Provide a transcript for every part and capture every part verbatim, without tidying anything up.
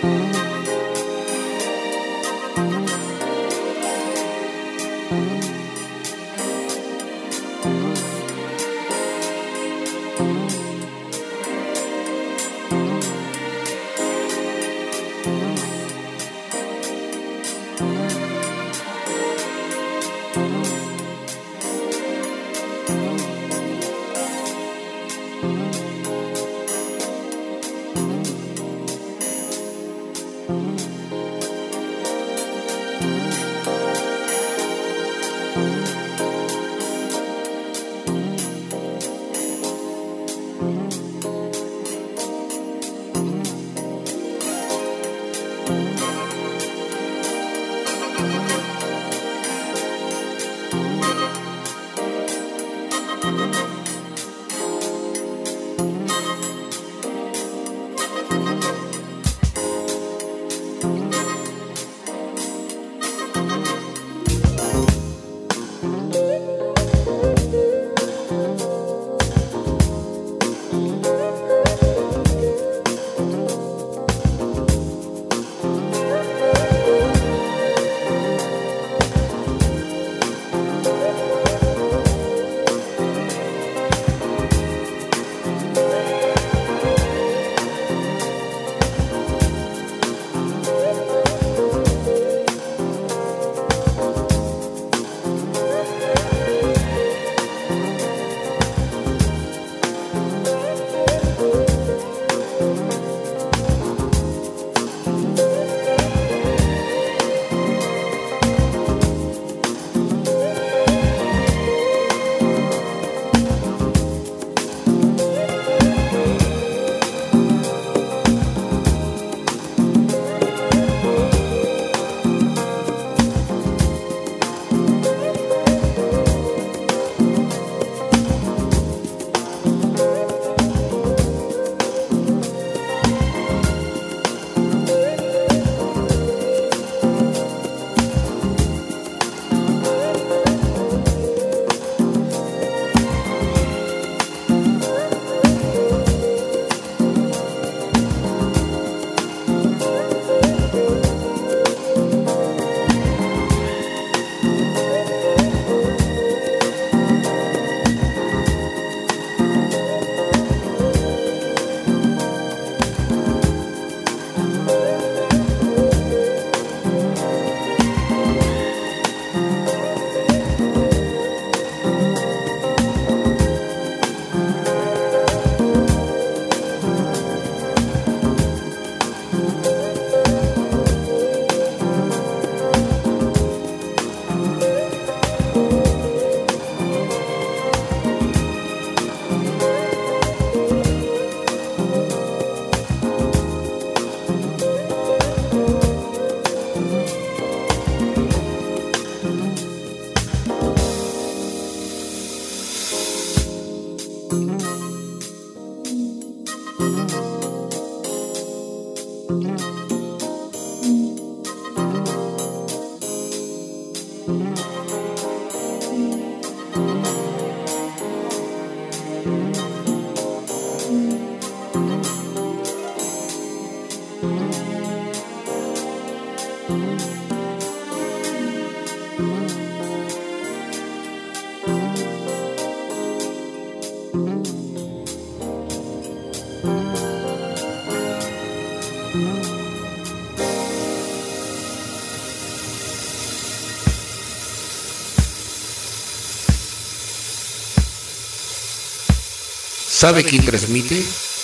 ¿Sabe quién transmite?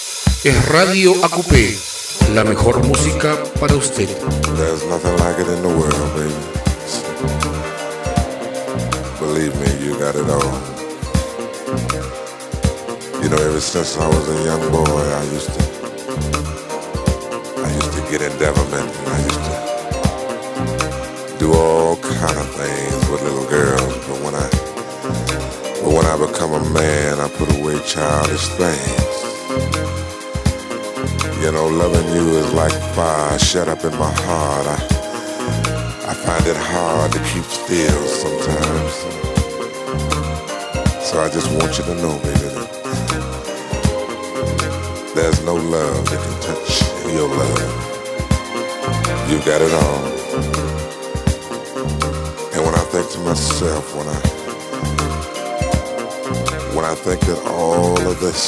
Es Radio A Q P, la mejor música para usted. There's nothing like it in the world, baby. Believe me, you got it all. You know, ever since I was a young boy, I used to, I used to get in devilment, and I used to do all kind of things with little girls. But when I, but when I become a man, I put away childish things. You know, loving you is like fire shut up in my heart. I, I find it hard to keep still sometimes. So I just want you to know, baby, that there's no love that can touch your love. You got it all. And when I think to myself, when I when I think that all of this,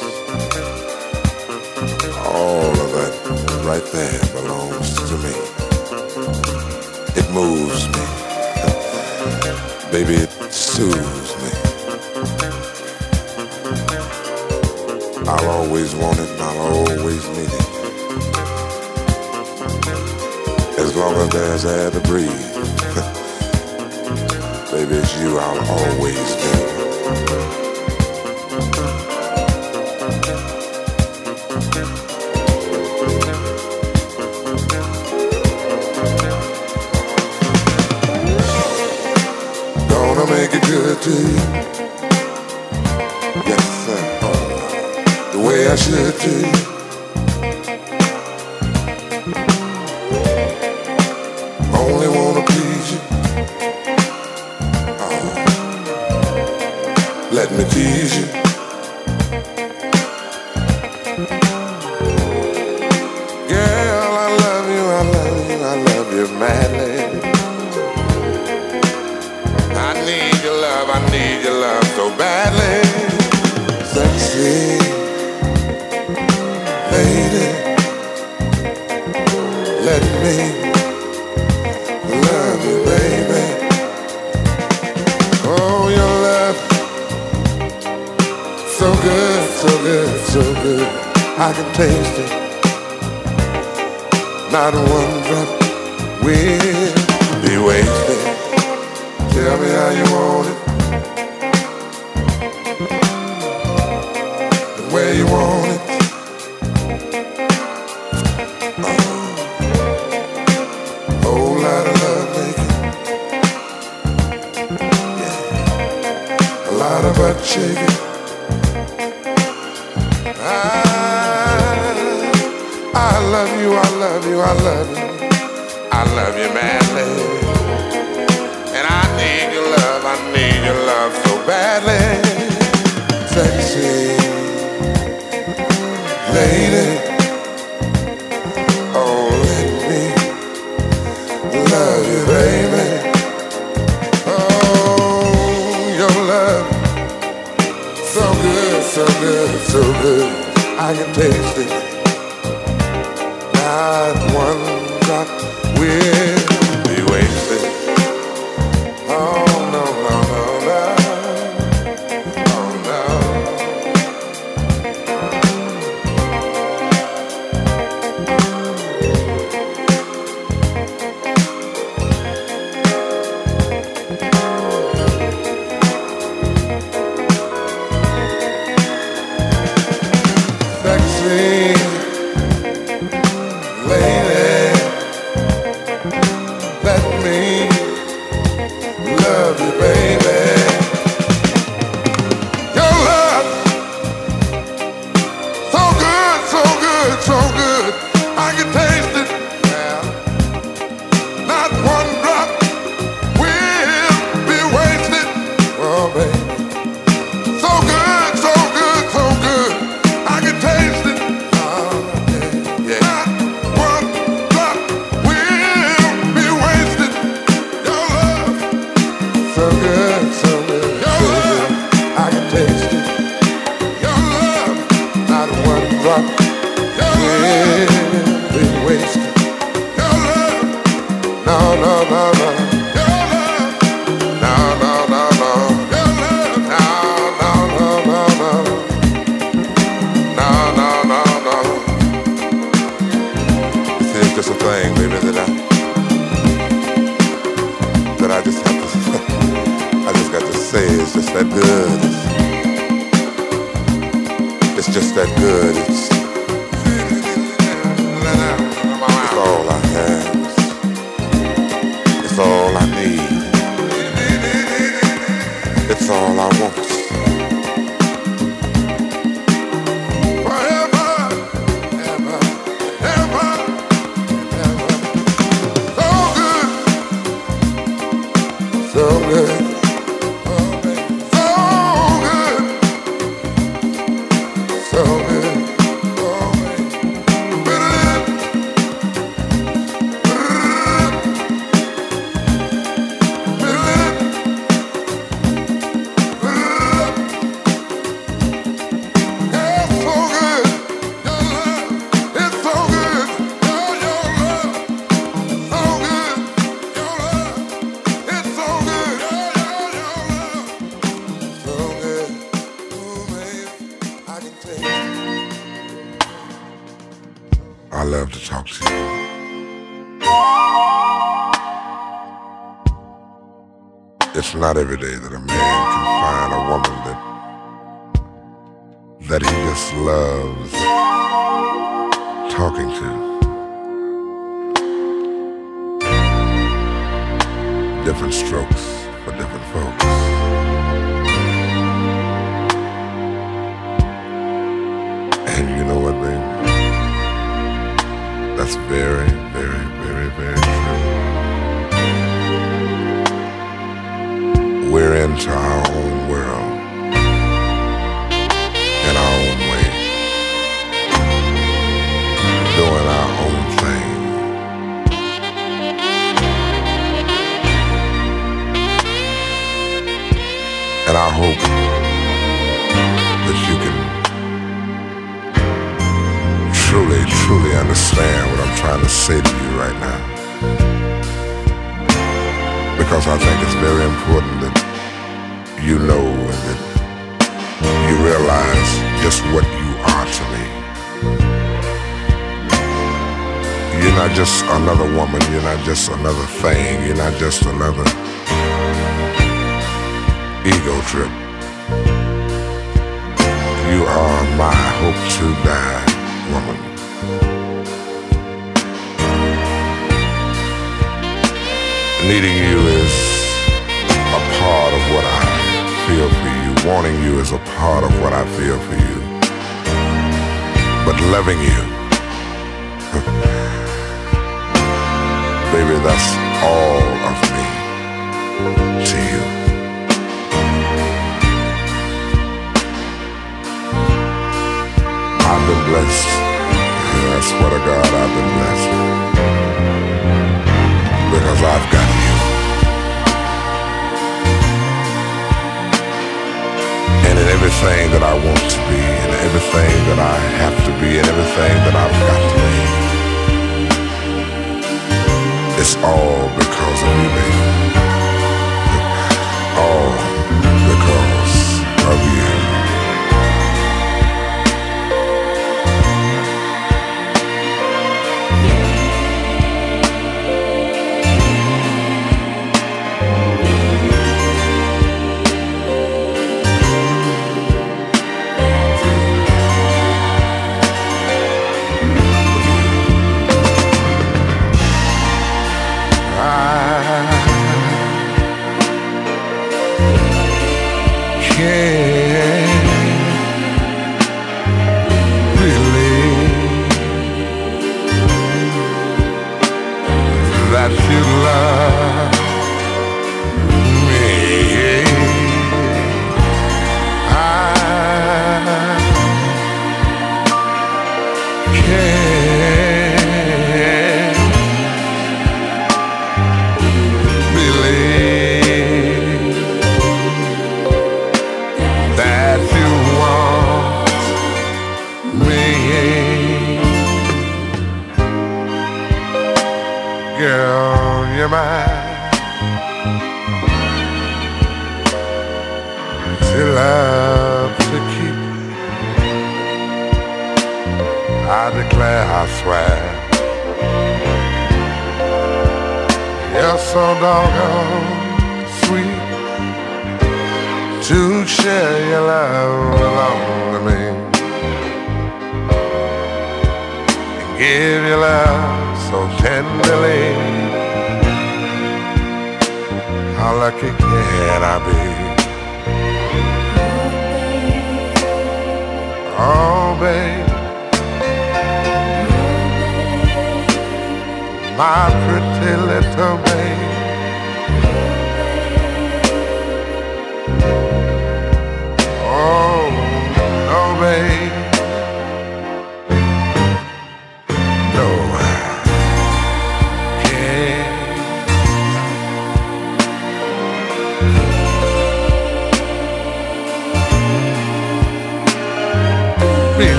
all of that right there belongs to me, it moves me. Baby, it soothes me. I'll always want it and I'll always need it. As long as there's air to breathe, baby, it's you I'll always need. Gonna make it good to you. Yes, sir. The way I should to you. Only wanna please you. Oh, let me tease you. Girl, I love you, I love you, I love you madly. I need your love, I need your love so badly. Sexy lady, let me love you, baby. Oh, your love, so good, so good, so good. I can taste it. Not one drop will be wasted. Tell me how you want it, and where you want it. Whole lot of love making, yeah. A lot of butt shaking. I, I love you, I love you, I love you, I love you madly. And I need your love, I need your love so badly. Sexy lady, oh let me love you, baby. Oh, your love, so good, so good, so good. I can taste it. Not one drop will be wasted. Oh no, no, no, no. Oh no. Sexy lady, let me love you, baby. Your love, so good, so good, so good. I can taste it. Yeah. Not one drop will be wasted. Oh, baby. So good, so good, so good. I can taste it. Oh, yeah, yeah. Not one drop will be wasted. Your love, so good, so good, your so love, good. I can taste it. Your love, not one drop will be wasted. Your love, no, no, no, no. Your love, no, no, no, no. Your love, no, no, no, no, no. No, no, no, no. See, it's just a thing, baby, that I that I just have to I just got to say it's just that good. It's, it's just that good. It's, it's all I have. It's all I need. It's all I want. Forever, ever, ever, ever. So good, so good, oh baby, so good, so good. about you. It's not every day that a man can find a woman that that he just loves talking to. Different strokes for different folks. And you know what, baby? That's very, very, very, very true. We're into our own world in our own way, doing our own thing. And I hope that you can truly, truly understand what I'm trying to say to you right now. Because I think it's very important that you know and that you realize just what you are to me. You're not just another woman, you're not just another thing, you're not just another ego trip. You are my hope to die woman. Needing you is a part of what I feel for you. Wanting you is a part of what I feel for you. But loving you, baby, that's all of me to you. I've been blessed. Yeah, I swear to God, I've been blessed. Because I've got you. And in everything that I want to be, and everything that I have to be, and everything that I've got to be, it's all because of you, baby. All because of you.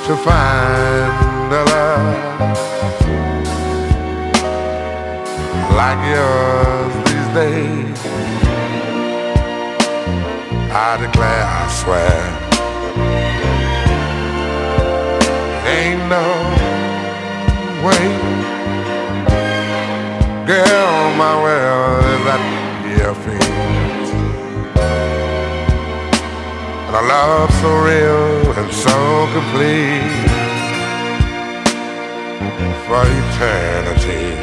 to find a love like yours these days. I declare, I swear, ain't no way. Girl, my world is at your feet. And a love so real and so complete for eternity.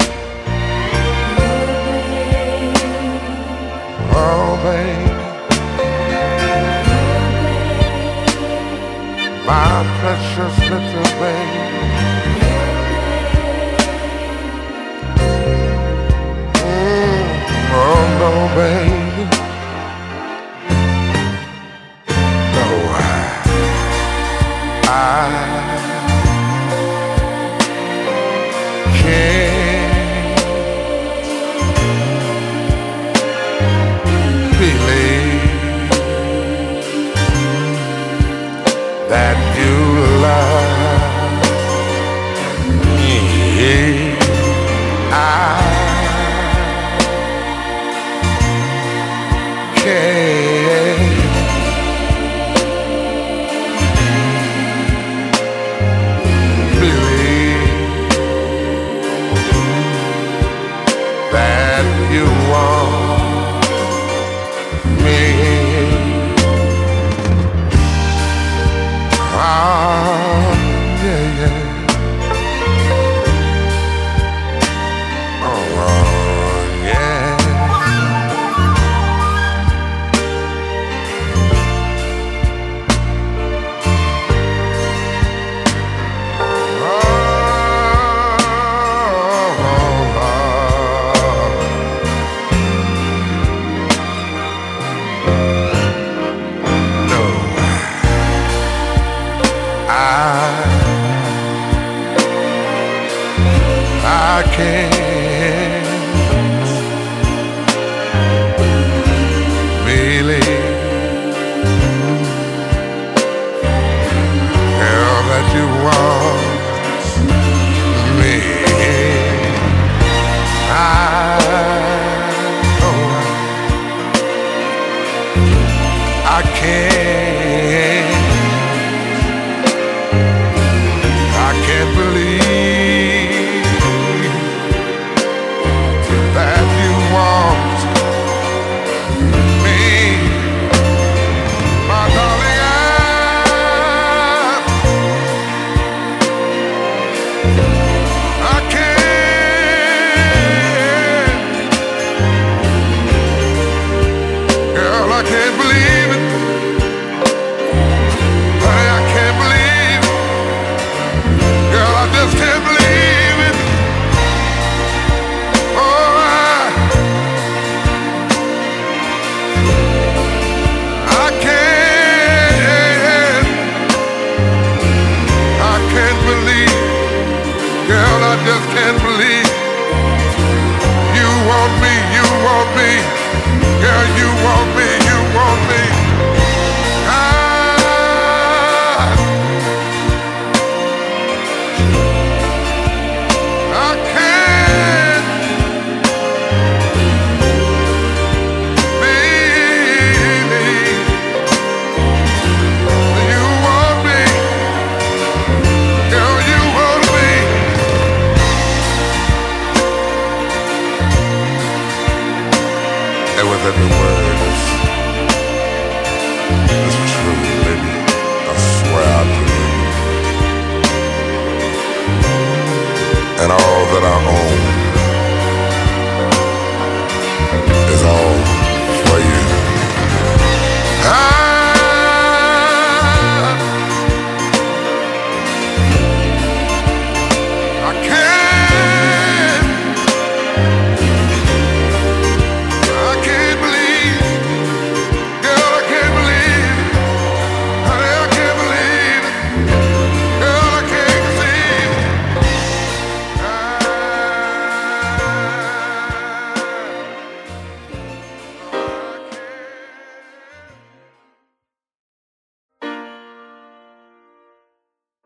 Oh, babe, my precious little babe. Oh no, baby. No, I can't believe that you love me. I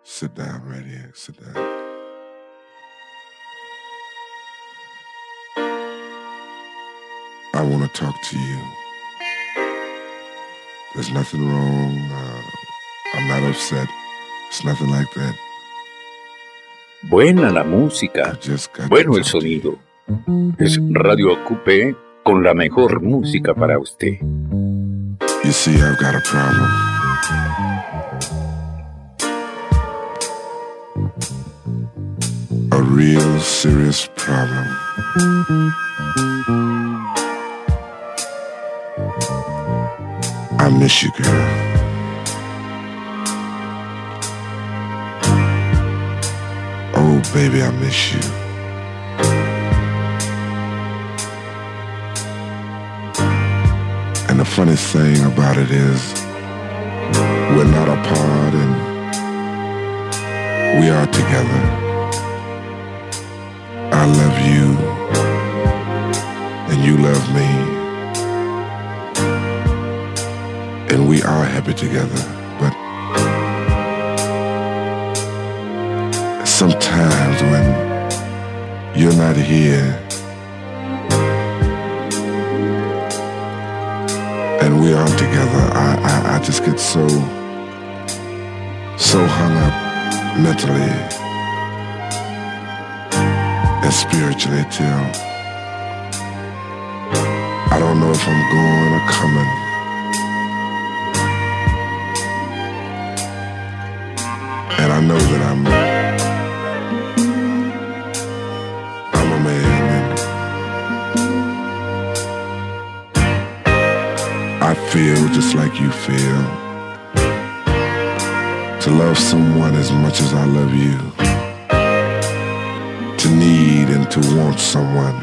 Sit down right here. Sit down. I want to talk to you. There's nothing wrong. Uh, I'm not upset. It's nothing like that. Buena la música, bueno el sonido. Es Radio A Q P con la mejor música para usted. You see, I've got a problem. A real serious problem. I miss you, girl. Oh, baby, I miss you. And the funny thing about it is, we're not apart and we are together. I love you and you love me. And we are happy together, but sometimes when you're not here and we aren't together, I, I, I just get so, so hung up mentally and spiritually till I don't know if I'm going or coming. And I know that I'm, I'm a man, and I feel just like you feel. To love someone as much as I love you. To need and to want someone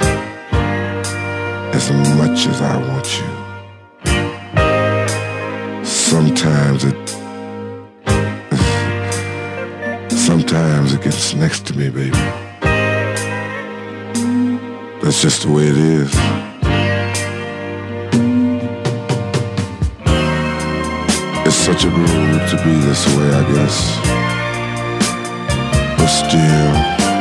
as much as I want you. Sometimes it Sometimes it gets next to me, baby. That's just the way it is. It's such a groove to be this way, I guess. But still,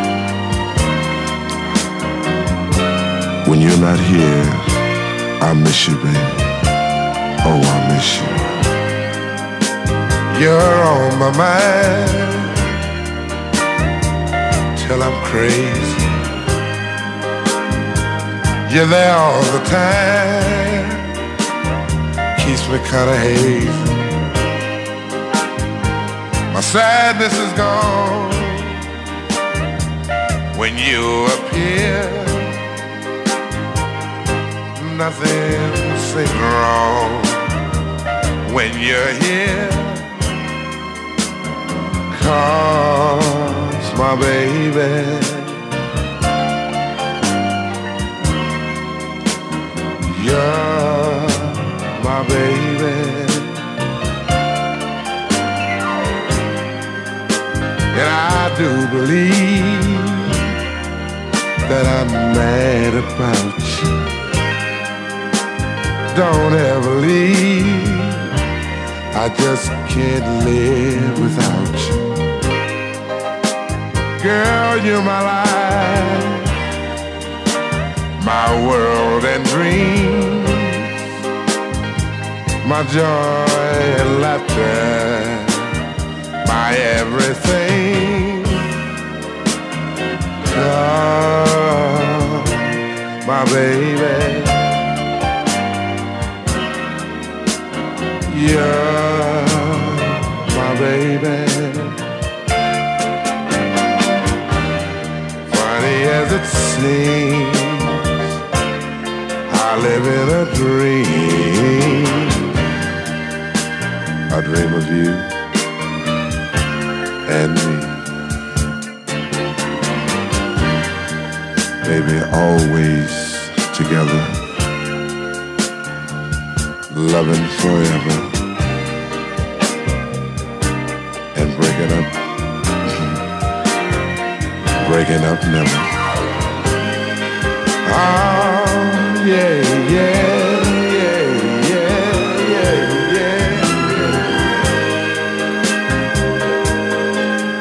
when you're not here, I miss you, baby. Oh, I miss you. You're on my mind till I'm crazy. You're there all the time, keeps me kinda hazy. My sadness is gone when you appear. Nothing seems wrong when you're here. 'Cause my baby, you're my baby, and I do believe that I'm mad about you. Don't ever leave, I just can't live without you. Girl, you're my life, my world and dreams, my joy and laughter, my everything. Oh, my baby, you're my baby. As it seems, I live in a dream. I dream of you and me. Baby, always together, loving forever, and breaking up, breaking up never. Oh, yeah, yeah, yeah, yeah, yeah, yeah, yeah.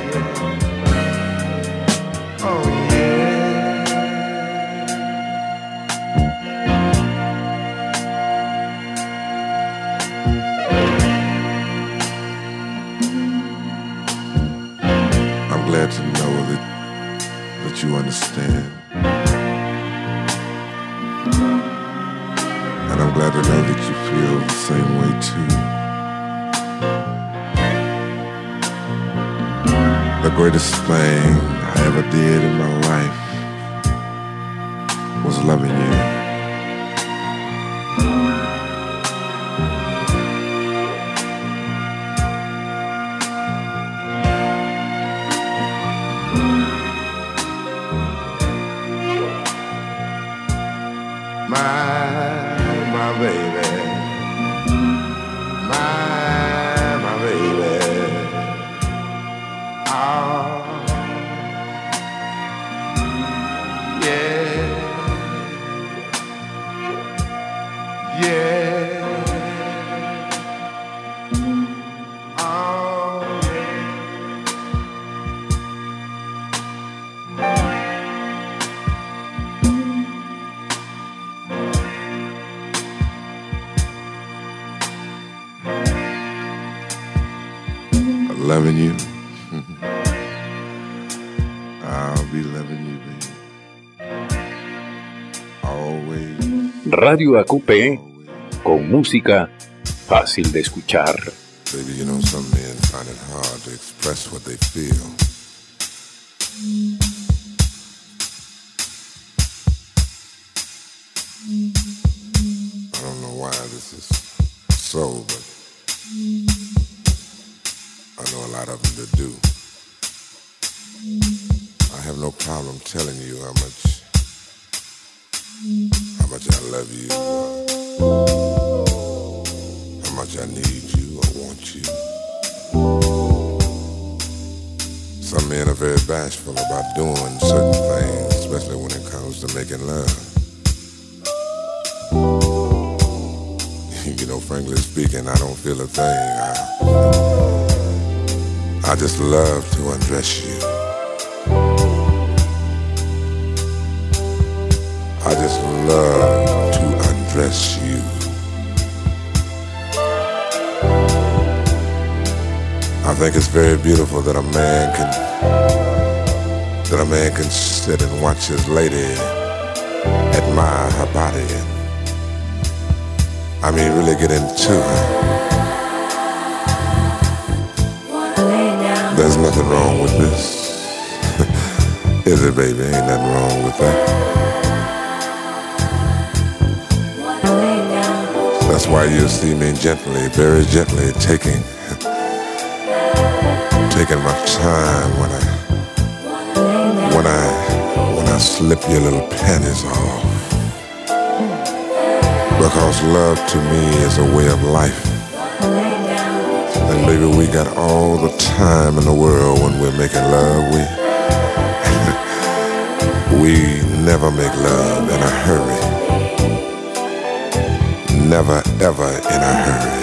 Loving you. I'll be loving you, baby. Always. Radio A Q P con música fácil de escuchar. Baby, you know some men find it hard to express what they feel. I don't know why this is so, but I know a lot of them that do. I have no problem telling you how much, how much I love you, how much I need you, I want you. Some men are very bashful about doing certain things, especially when it comes to making love. You know, frankly speaking, I don't feel a thing. I, I just love to undress you. I just love to undress you. I think it's very beautiful that a man can that a man can sit and watch his lady admire her body and I mean really get into her. There's nothing wrong with this. Is it, baby? Ain't nothing wrong with that. That's why you'll see me gently, very gently taking taking my time when I when I when I slip your little panties off. Because love to me is a way of life. And baby, we got all the time in the world when we're making love. We we never make love in a hurry. Never ever in a hurry.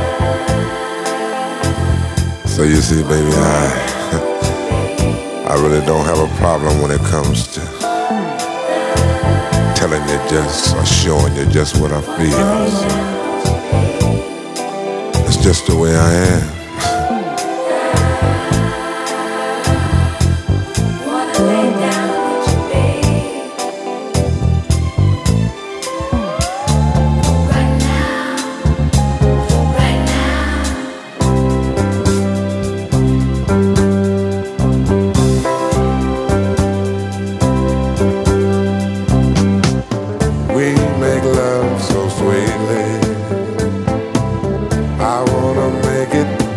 So you see, baby, I I really don't have a problem when it comes to telling you just or showing you just what I feel. So it's just the way I am. Make it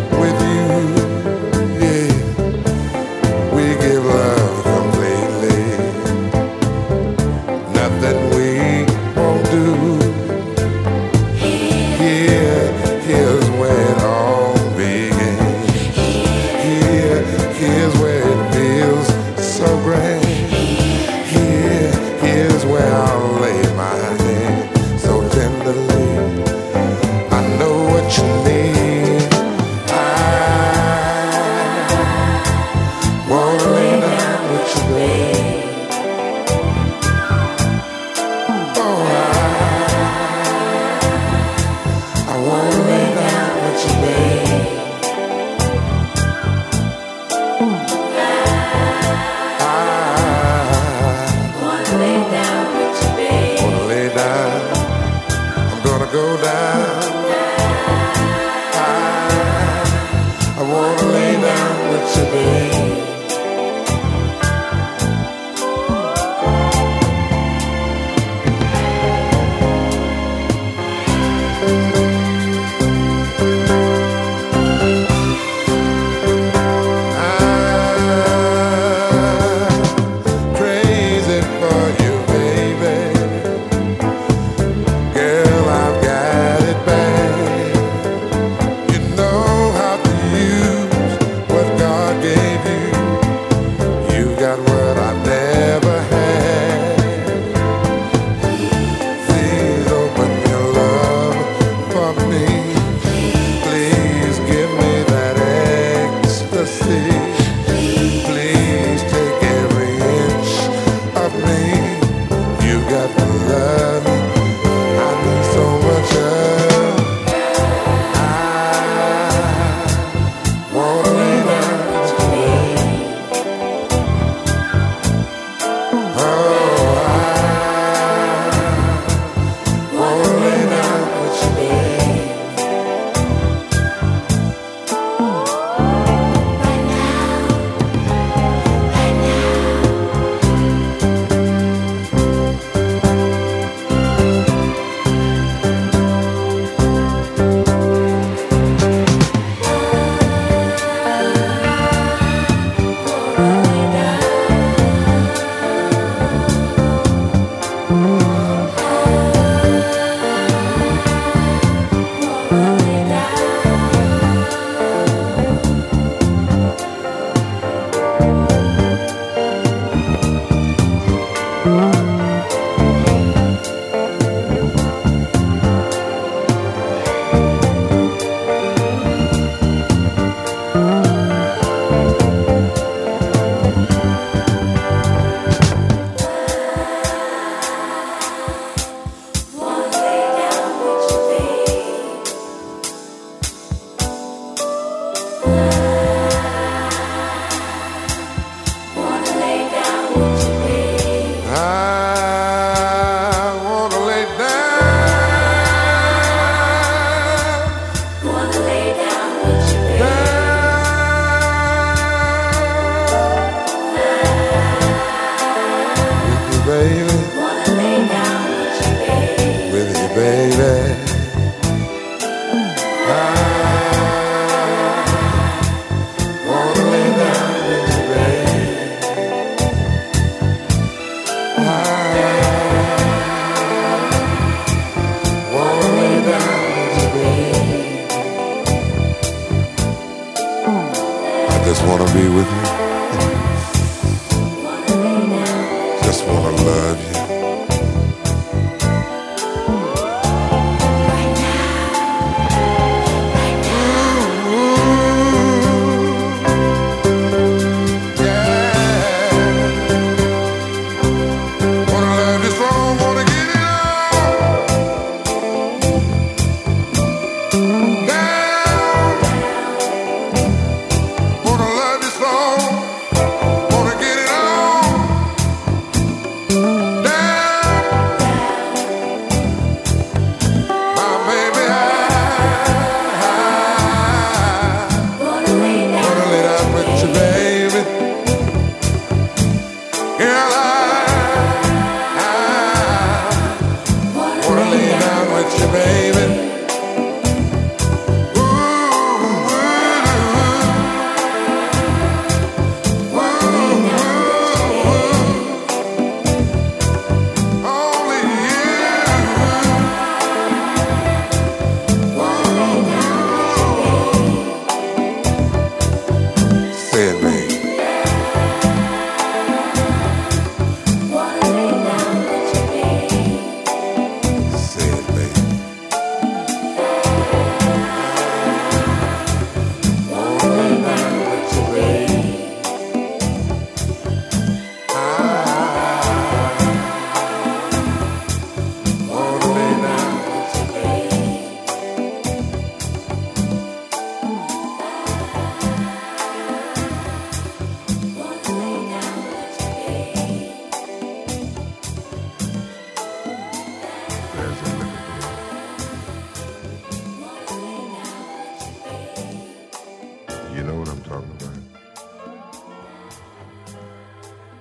Down.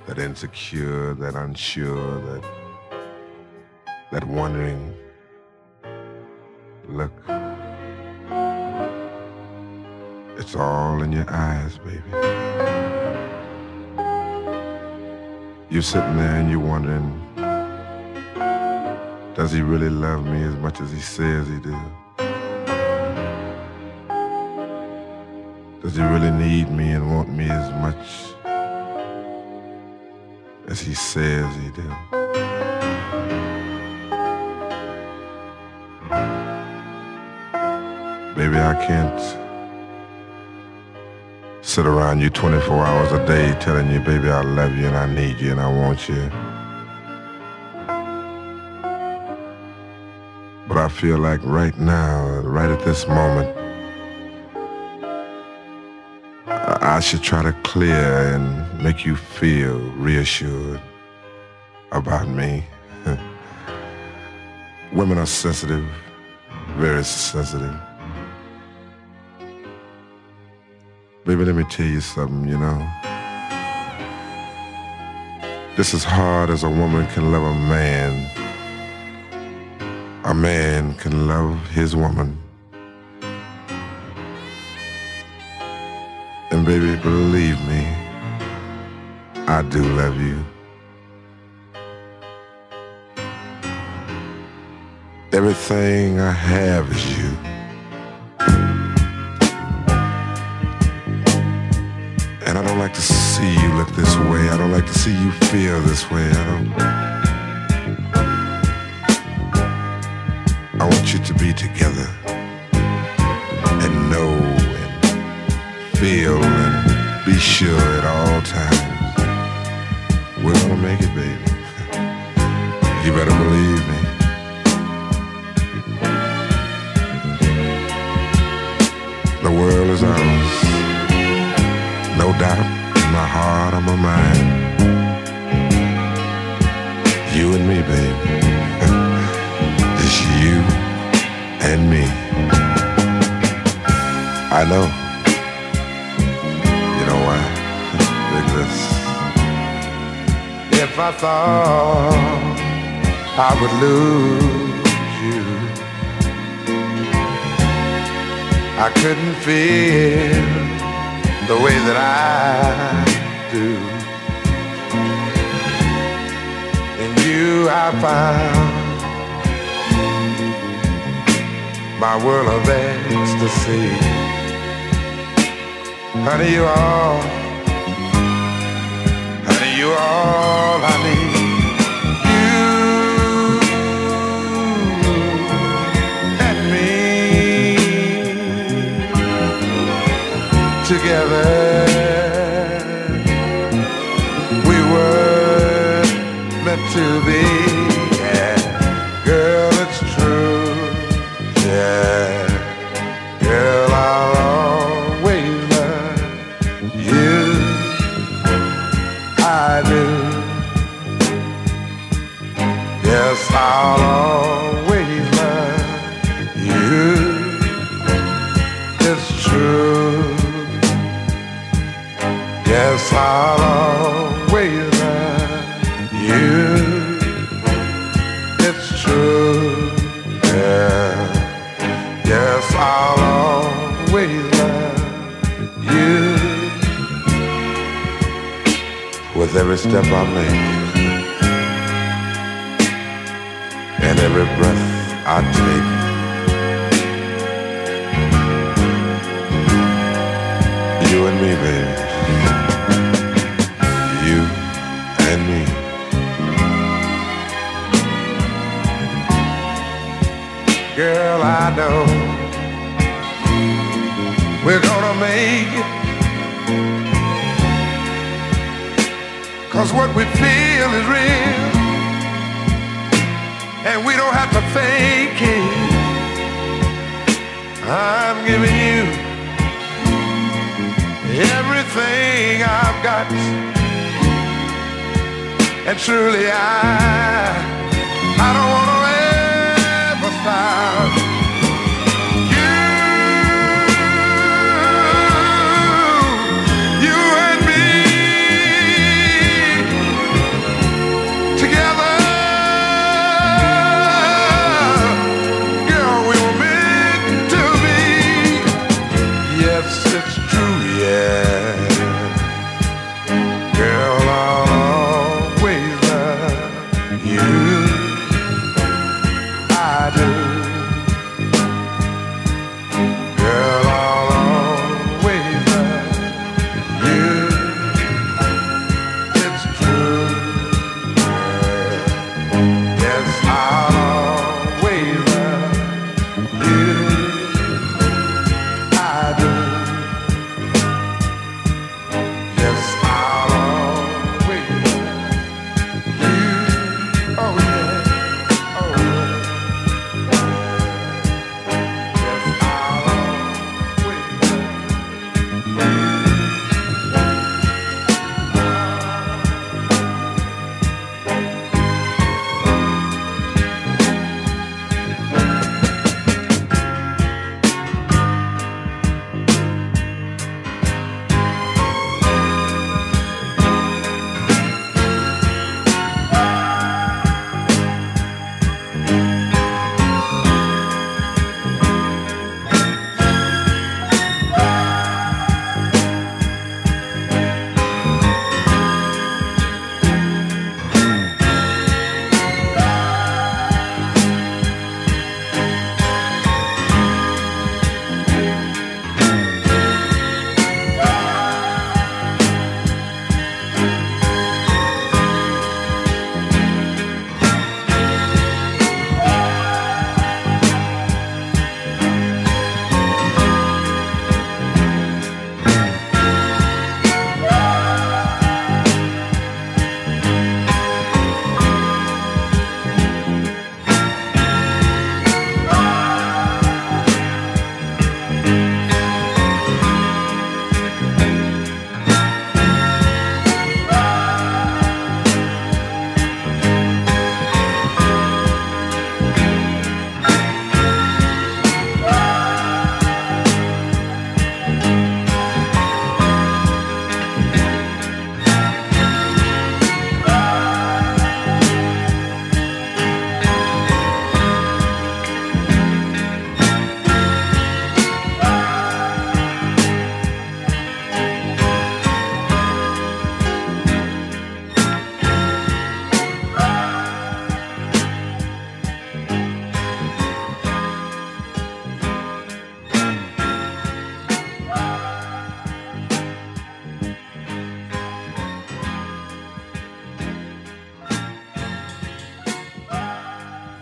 that insecure, that unsure, that that wondering look. It's all in your eyes, baby. You're sitting there and you're wondering, does he really love me as much as he says he do? Does he really need me and want me as much as he says he do? Baby, I can't sit around you twenty-four hours a day telling you, baby, I love you and I need you and I want you. But I feel like right now, right at this moment, I should try to clear and make you feel reassured about me. Women are sensitive, very sensitive. Baby, let me tell you something, you know. Just as hard as a woman can love a man, a man can love his woman. And baby, believe me, I do love you. Everything I have is you. And I don't like to see you look this way. I don't like to see you feel this way. I don't. I want you to be together and know and feel and be sure at all times we're gonna make it, baby. You better believe me. The world is ours. No doubt in my heart or my mind. You and me, baby. Just you and me. I know. You know why? Because if I thought I would lose you, I couldn't feel the way that I do. In you I found my world of ecstasy. Honey, you all, honey, you all I need. You and me together. We were meant to be. Yeah, girl, it's true. Yeah, girl, I'll always love you. I do. Yes, I'll always love you. It's true. Yes, I'll always love you. It's true. Yeah. Yes, I'll always love you. With every step I make and every breath I take, you and me, baby. You and me. Girl, I know we're gonna make it, 'cause what we feel is real, and we don't have to fake it. I'm giving you everything I've got, and truly I, I don't wanna ever stop. You, you and me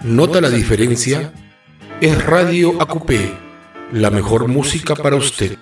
¿Nota la diferencia? Es Radio A Q P, la mejor música para usted.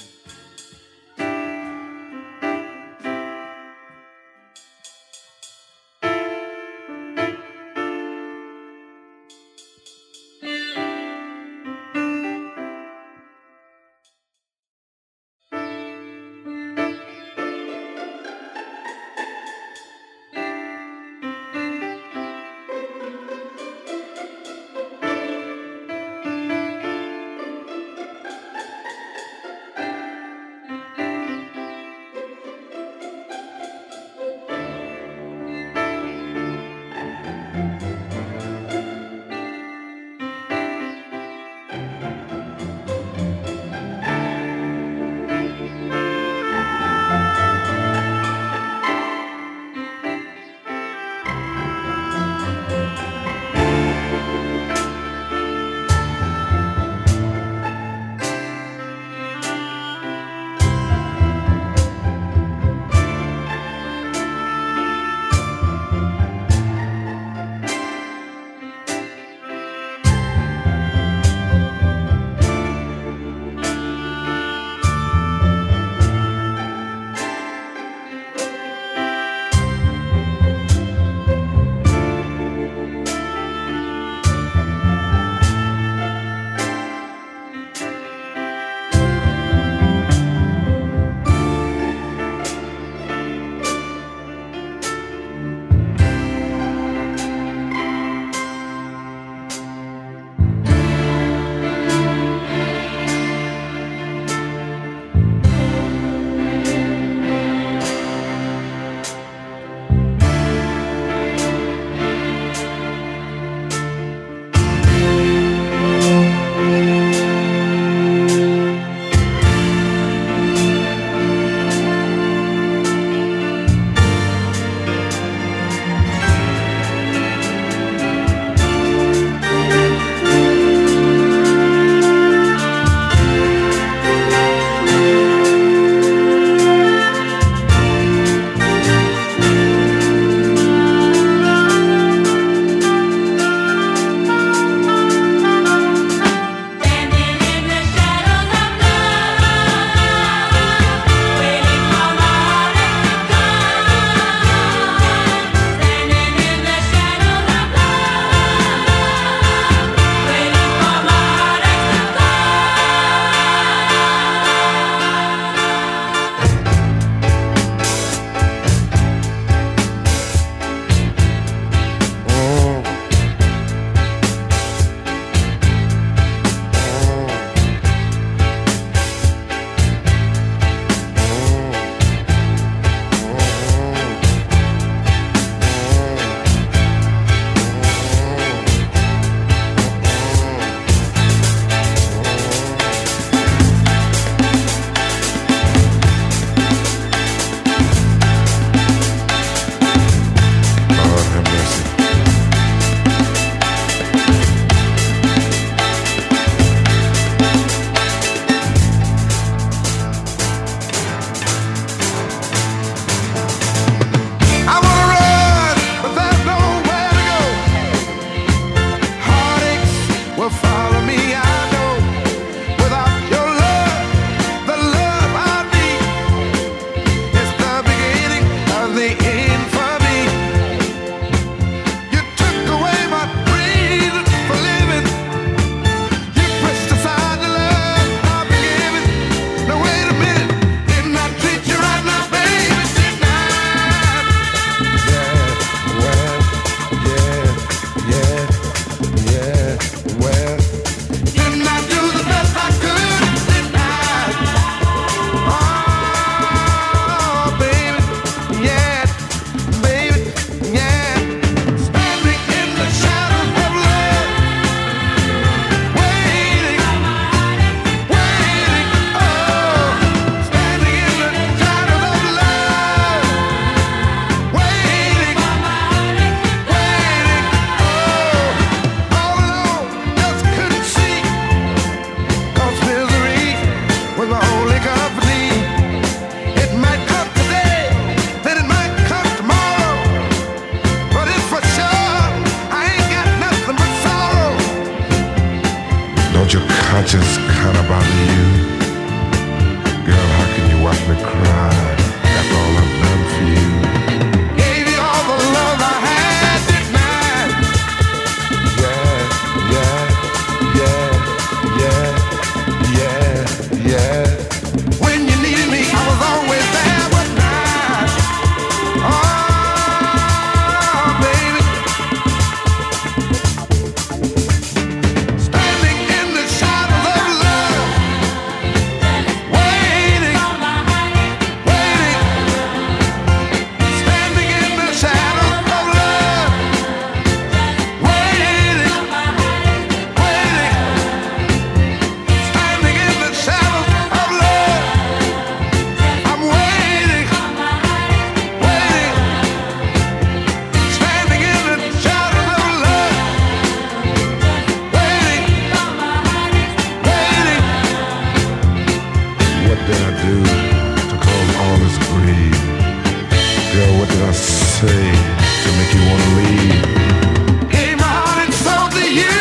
Girl, what did I say to make you wanna leave? Hey, my heart, it's all to you.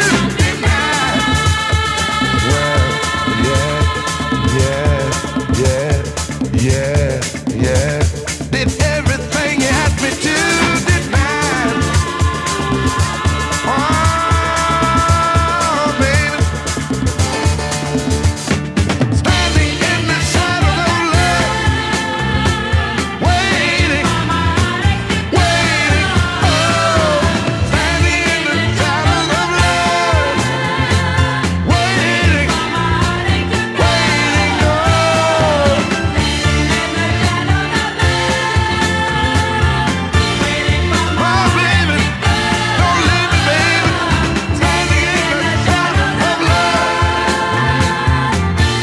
Well, yeah, yeah, yeah, yeah, yeah. Did everything you asked me to, did mine. Oh, baby. Standing in the shadows of love, waiting, waiting. Oh, standing in the shadows of love, waiting, waiting. Oh, oh, baby, don't leave me, baby. Standing in the shadows of love.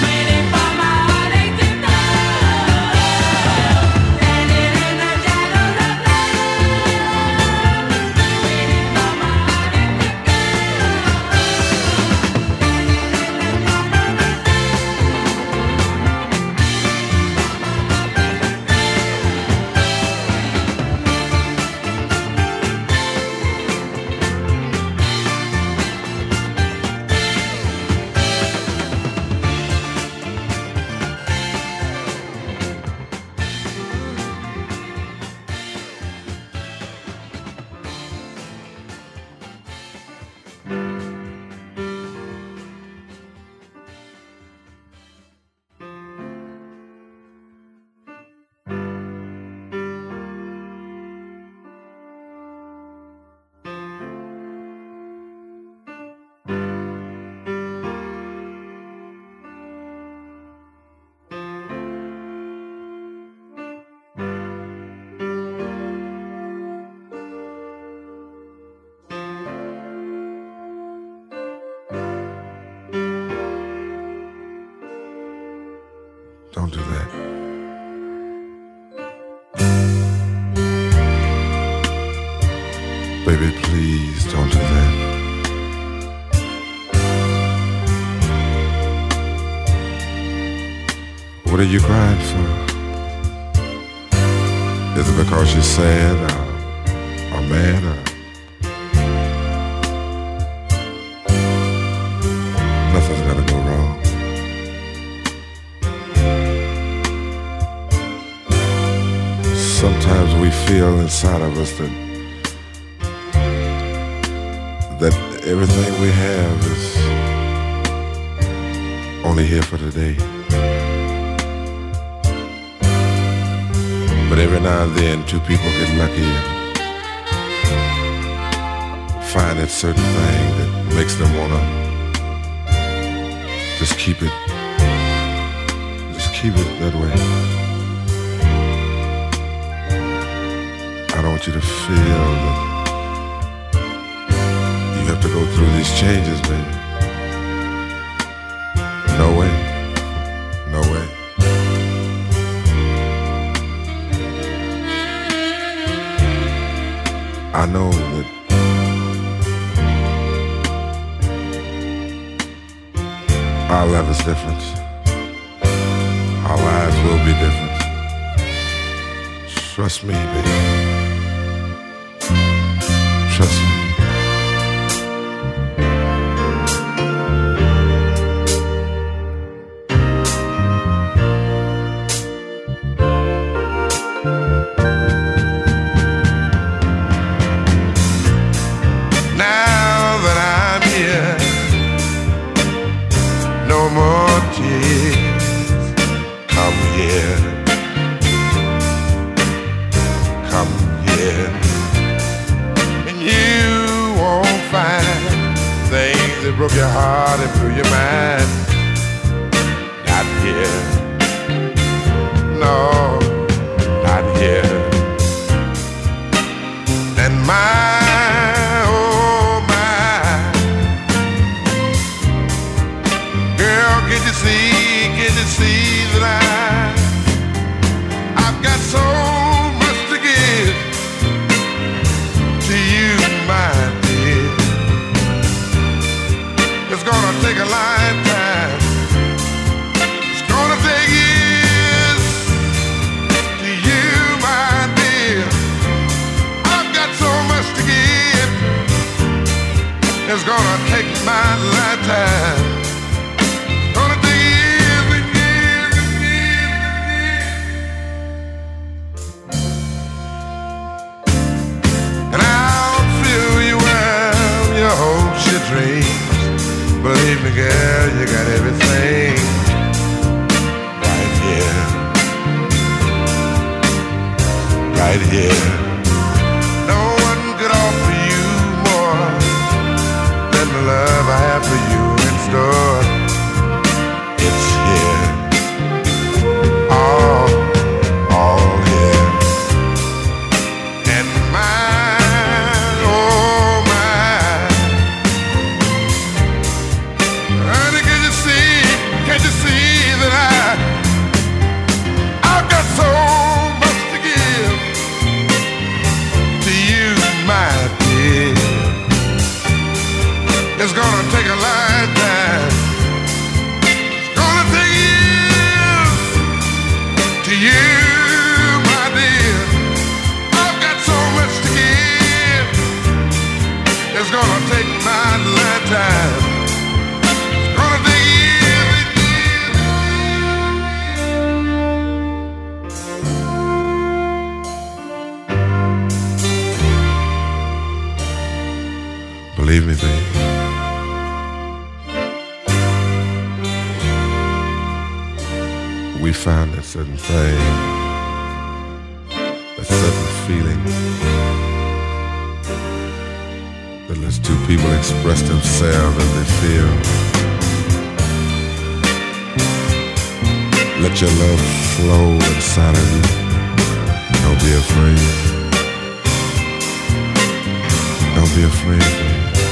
Don't do that. Baby, please don't do that. What are you crying for? Is it because you're sad or, or mad or nothing's gonna go wrong? Sometimes we feel inside of us that that everything we have is only here for today. But every now and then two people get lucky and find that certain thing that makes them wanna just keep it just keep it that way. I don't want you to feel that you have to go through these changes, baby. No way. No way. I know that our love is different. Our lives will be different. Trust me, baby. Trust me. Now that I'm here, no more tears. Come here, come here, and you won't find things that broke your heart and blew your mind. Not here, no, not here. And my see, can you see that I, I've got so much to give to you, my dear. It's gonna take a lifetime. It's gonna take years to you, my lifetime. Gonna take years and years and years and years. And I'll fill you up your hopes, your dreams. Believe me, girl, you got everything right here. Right here. No one could offer you more than the love I have for you in store. It's here. All, all here. And mine, oh mine. Honey, can you see, can you see that I, I've got so much to give to you, my dear. It's gonna take a lifetime. It's gonna take years to you, my dear. I've got so much to give. It's gonna take my lifetime. It's gonna take years and years. Believe me, baby. We found that certain thing, that certain feeling that lets two people express themselves as they feel. Let your love flow inside of you. Don't be afraid. Don't be afraid, baby.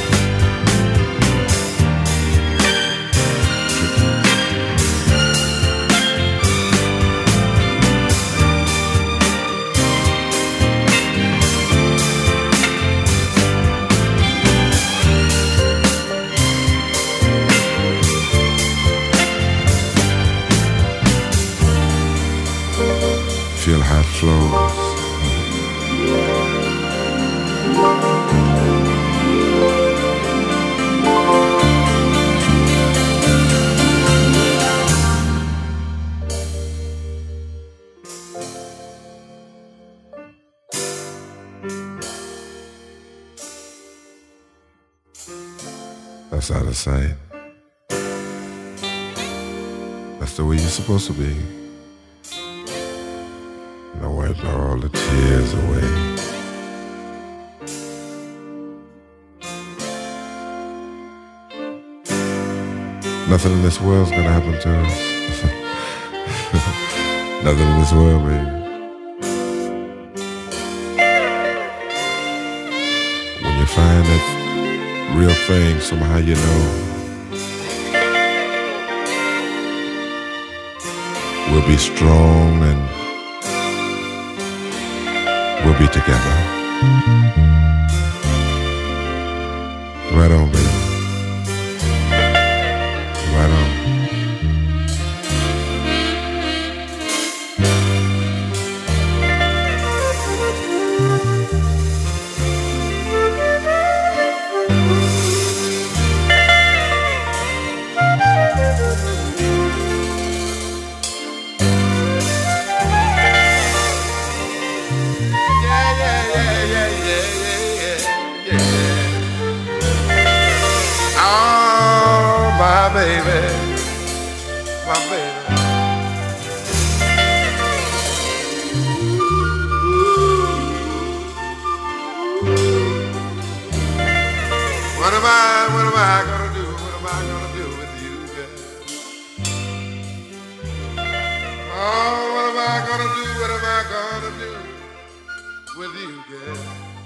Feel how it flows. That's out of sight. That's the way you're supposed to be. And I wiped all the tears away. Nothing in this world's gonna happen to us. Nothing in this world, baby. When you find that real thing, somehow you know we'll be strong and we'll be together. Right on, baby. Right on. Baby, my baby. What am I, what am I gonna do? What am I gonna do with you, girl? Oh, what am I gonna do? What am I gonna do with you, girl?